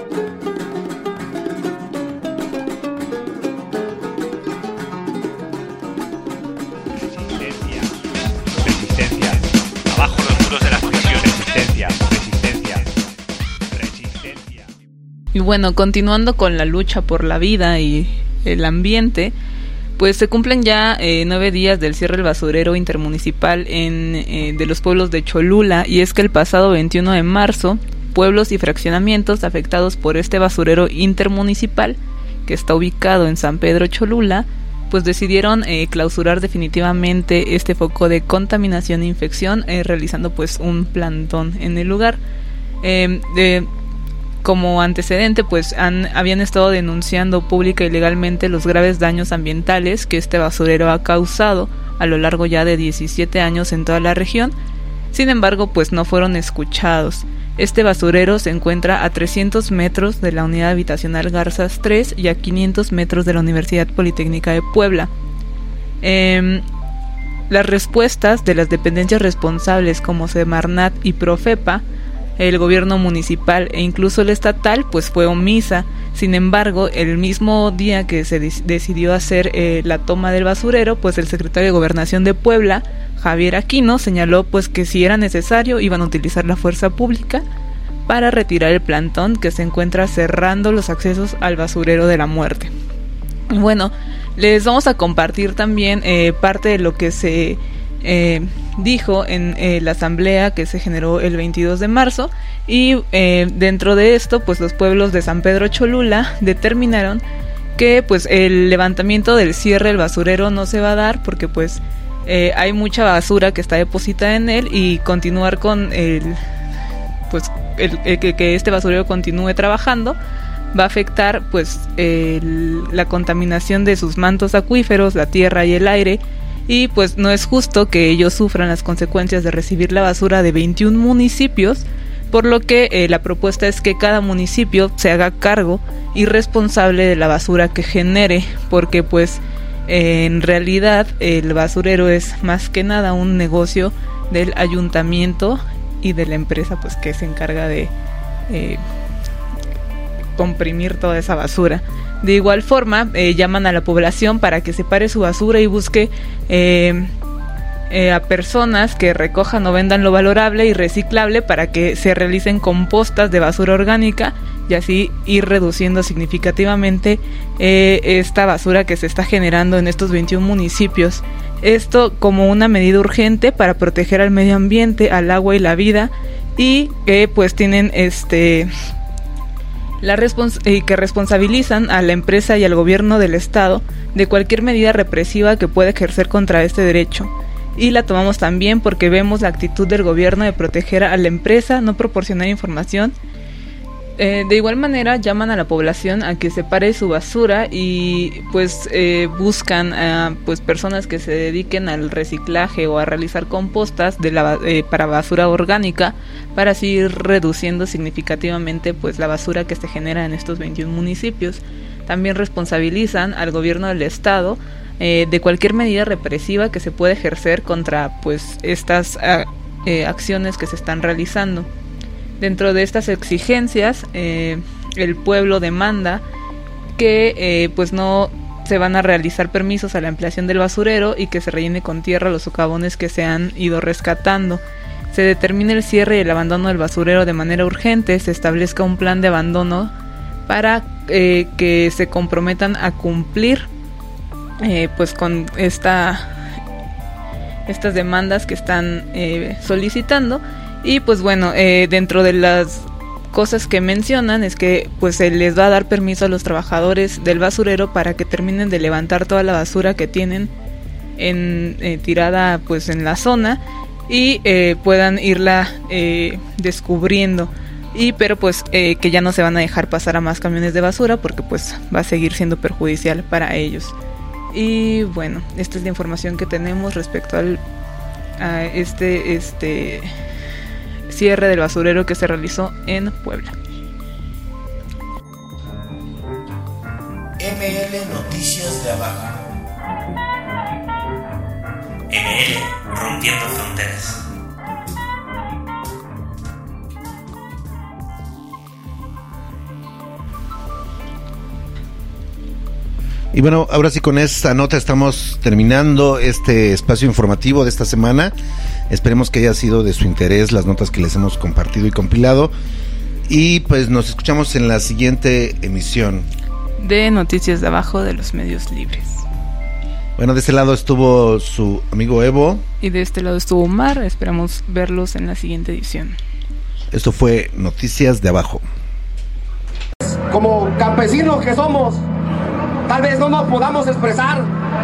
Resistencia, resistencia, abajo los muros de las prisiones, resistencia, resistencia, resistencia.
Y bueno, continuando con la lucha por la vida y el ambiente, pues se cumplen ya eh, nueve días del cierre del basurero intermunicipal en, eh, de los pueblos de Cholula, y es que el pasado veintiuno de marzo, pueblos y fraccionamientos afectados por este basurero intermunicipal, que está ubicado en San Pedro Cholula, pues decidieron eh, clausurar definitivamente este foco de contaminación e infección, eh, realizando pues un plantón en el lugar. Eh, de, Como antecedente, pues han, habían estado denunciando pública y legalmente los graves daños ambientales que este basurero ha causado a lo largo ya de diecisiete años en toda la región. Sin embargo, pues no fueron escuchados. Este basurero se encuentra a trescientos metros de la unidad habitacional Garzas tres y a quinientos metros de la Universidad Politécnica de Puebla. Eh, las respuestas de las dependencias responsables como Semarnat y Profepa, el gobierno municipal e incluso el estatal, pues fue omisa, Sin embargo, el mismo día que se de- decidió hacer eh, la toma del basurero, pues el secretario de Gobernación de Puebla, Javier Aquino, señaló pues que si era necesario iban a utilizar la fuerza pública para retirar el plantón que se encuentra cerrando los accesos al basurero de la Muerte. Bueno, les vamos a compartir también eh, parte de lo que se eh, dijo en eh, la asamblea que se generó el veintidós de marzo, y eh, dentro de esto pues los pueblos de San Pedro Cholula determinaron que pues el levantamiento del cierre del basurero no se va a dar porque pues eh, hay mucha basura que está depositada en él, y continuar con el pues el, el, que, que este basurero continúe trabajando va a afectar pues el, la contaminación de sus mantos acuíferos, la tierra y el aire, y pues no es justo que ellos sufran las consecuencias de recibir la basura de veintiún municipios, por lo que eh, la propuesta es que cada municipio se haga cargo y responsable de la basura que genere, porque pues eh, en realidad el basurero es más que nada un negocio del ayuntamiento y de la empresa pues que se encarga de eh, comprimir toda esa basura. De igual forma, eh, llaman a la población para que separe su basura y busque eh, eh, a personas que recojan o vendan lo valorable y reciclable para que se realicen compostas de basura orgánica y así ir reduciendo significativamente eh, esta basura que se está generando en estos veintiún municipios. Esto como una medida urgente para proteger al medio ambiente, al agua y la vida, y que eh, pues tienen este la respons- y que responsabilizan a la empresa y al gobierno del estado de cualquier medida represiva que pueda ejercer contra este derecho. Y la tomamos también porque vemos la actitud del gobierno de proteger a la empresa, no proporcionar información. Eh, de igual manera llaman a la población a que separe su basura y pues eh, buscan a pues personas que se dediquen al reciclaje o a realizar compostas de la, eh, para basura orgánica, para así ir reduciendo significativamente pues la basura que se genera en estos veintiún municipios. También responsabilizan al gobierno del estado eh, de cualquier medida represiva que se pueda ejercer contra pues estas a, eh, acciones que se están realizando. Dentro de estas exigencias, eh, el pueblo demanda que eh, pues no se van a realizar permisos a la ampliación del basurero y que se rellene con tierra los socavones que se han ido rescatando. Se determine el cierre y el abandono del basurero de manera urgente, se establezca un plan de abandono para eh, que se comprometan a cumplir eh, pues con esta estas demandas que están eh, solicitando. Y pues bueno, eh, dentro de las cosas que mencionan es que pues se les va a dar permiso a los trabajadores del basurero para que terminen de levantar toda la basura que tienen en, eh, tirada pues en la zona y eh, puedan irla eh, descubriendo. Y pero pues eh, que ya no se van a dejar pasar a más camiones de basura porque pues va a seguir siendo perjudicial para ellos. Y bueno, esta es la información que tenemos respecto al a este este cierre del basurero que se realizó en Puebla.
M L Noticias de Abajo. M L Rompiendo Fronteras.
Y bueno, ahora sí con esta nota estamos terminando este espacio informativo de esta semana. Esperemos que haya sido de su interés las notas que les hemos compartido y compilado. Y pues nos escuchamos en la siguiente emisión
de Noticias de Abajo de los Medios Libres.
Bueno, de este lado estuvo su amigo Evo.
Y de este lado estuvo Omar. Esperamos verlos en la siguiente edición.
Esto fue Noticias de Abajo.
Como campesinos que somos, tal vez no nos podamos expresar,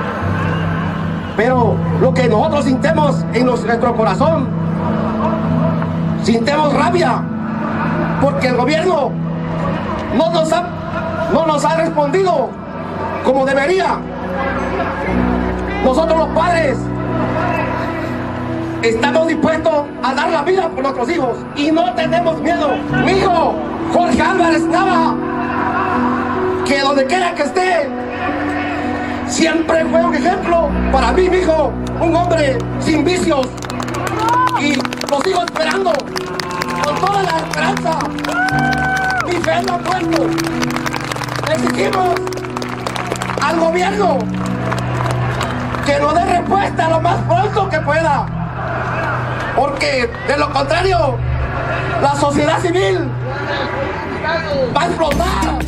pero lo que nosotros sintemos en nuestro corazón, sintemos rabia, porque el gobierno no nos ha, no nos ha respondido como debería. Nosotros los padres estamos dispuestos a dar la vida por nuestros hijos y no tenemos miedo. Mi hijo, Jorge Álvarez Nava, que donde quiera que esté, siempre fue un ejemplo para mí, mi hijo, un hombre sin vicios, y lo sigo esperando con toda la esperanza. Mi fe no ha muerto, Le exigimos al gobierno que nos dé respuesta lo más pronto que pueda, porque de lo contrario la sociedad civil va a explotar.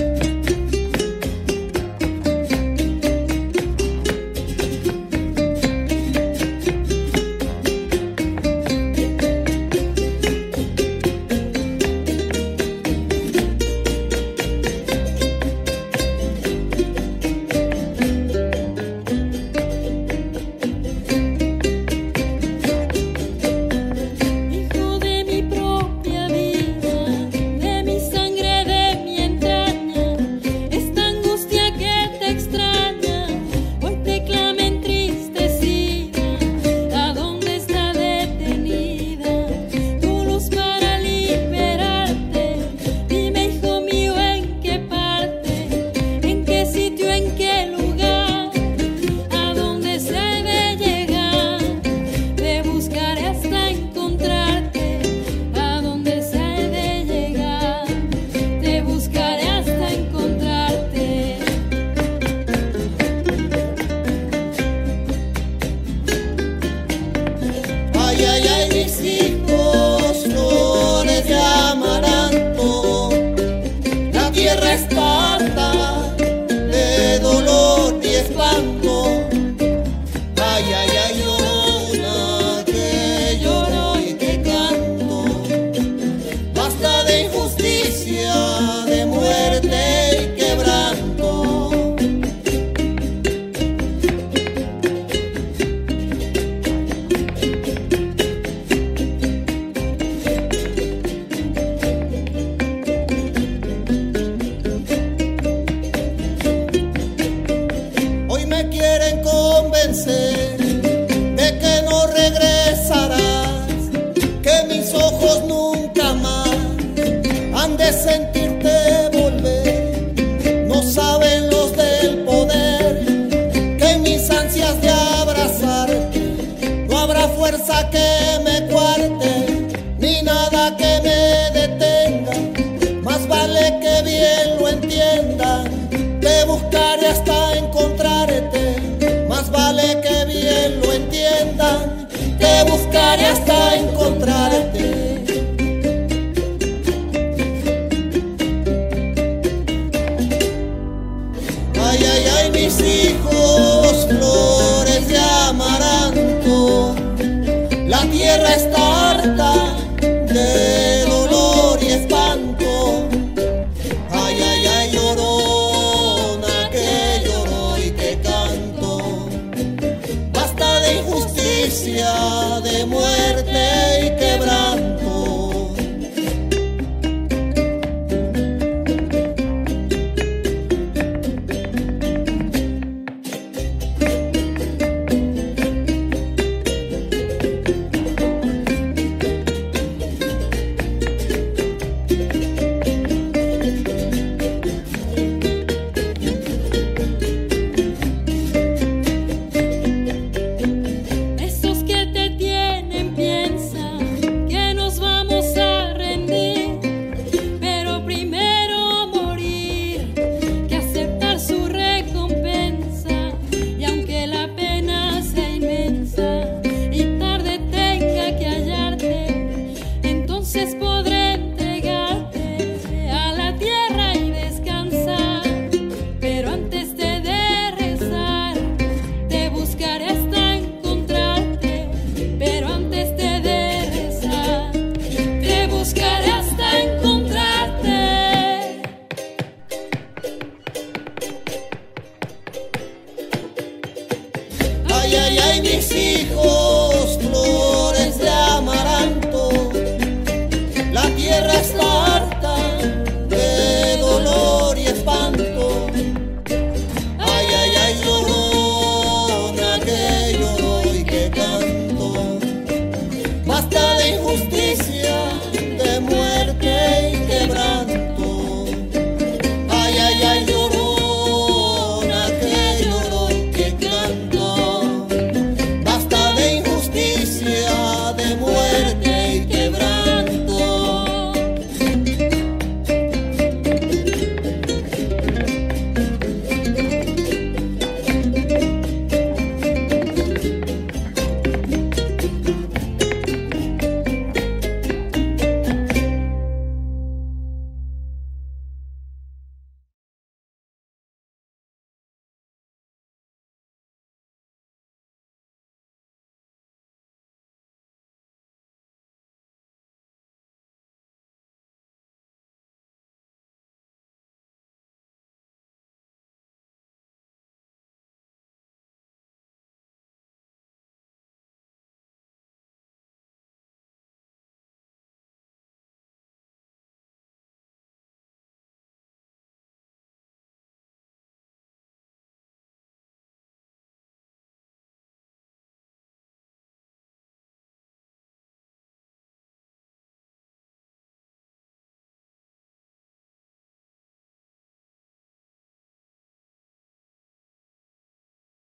Ay, ay, ay, mis hijos.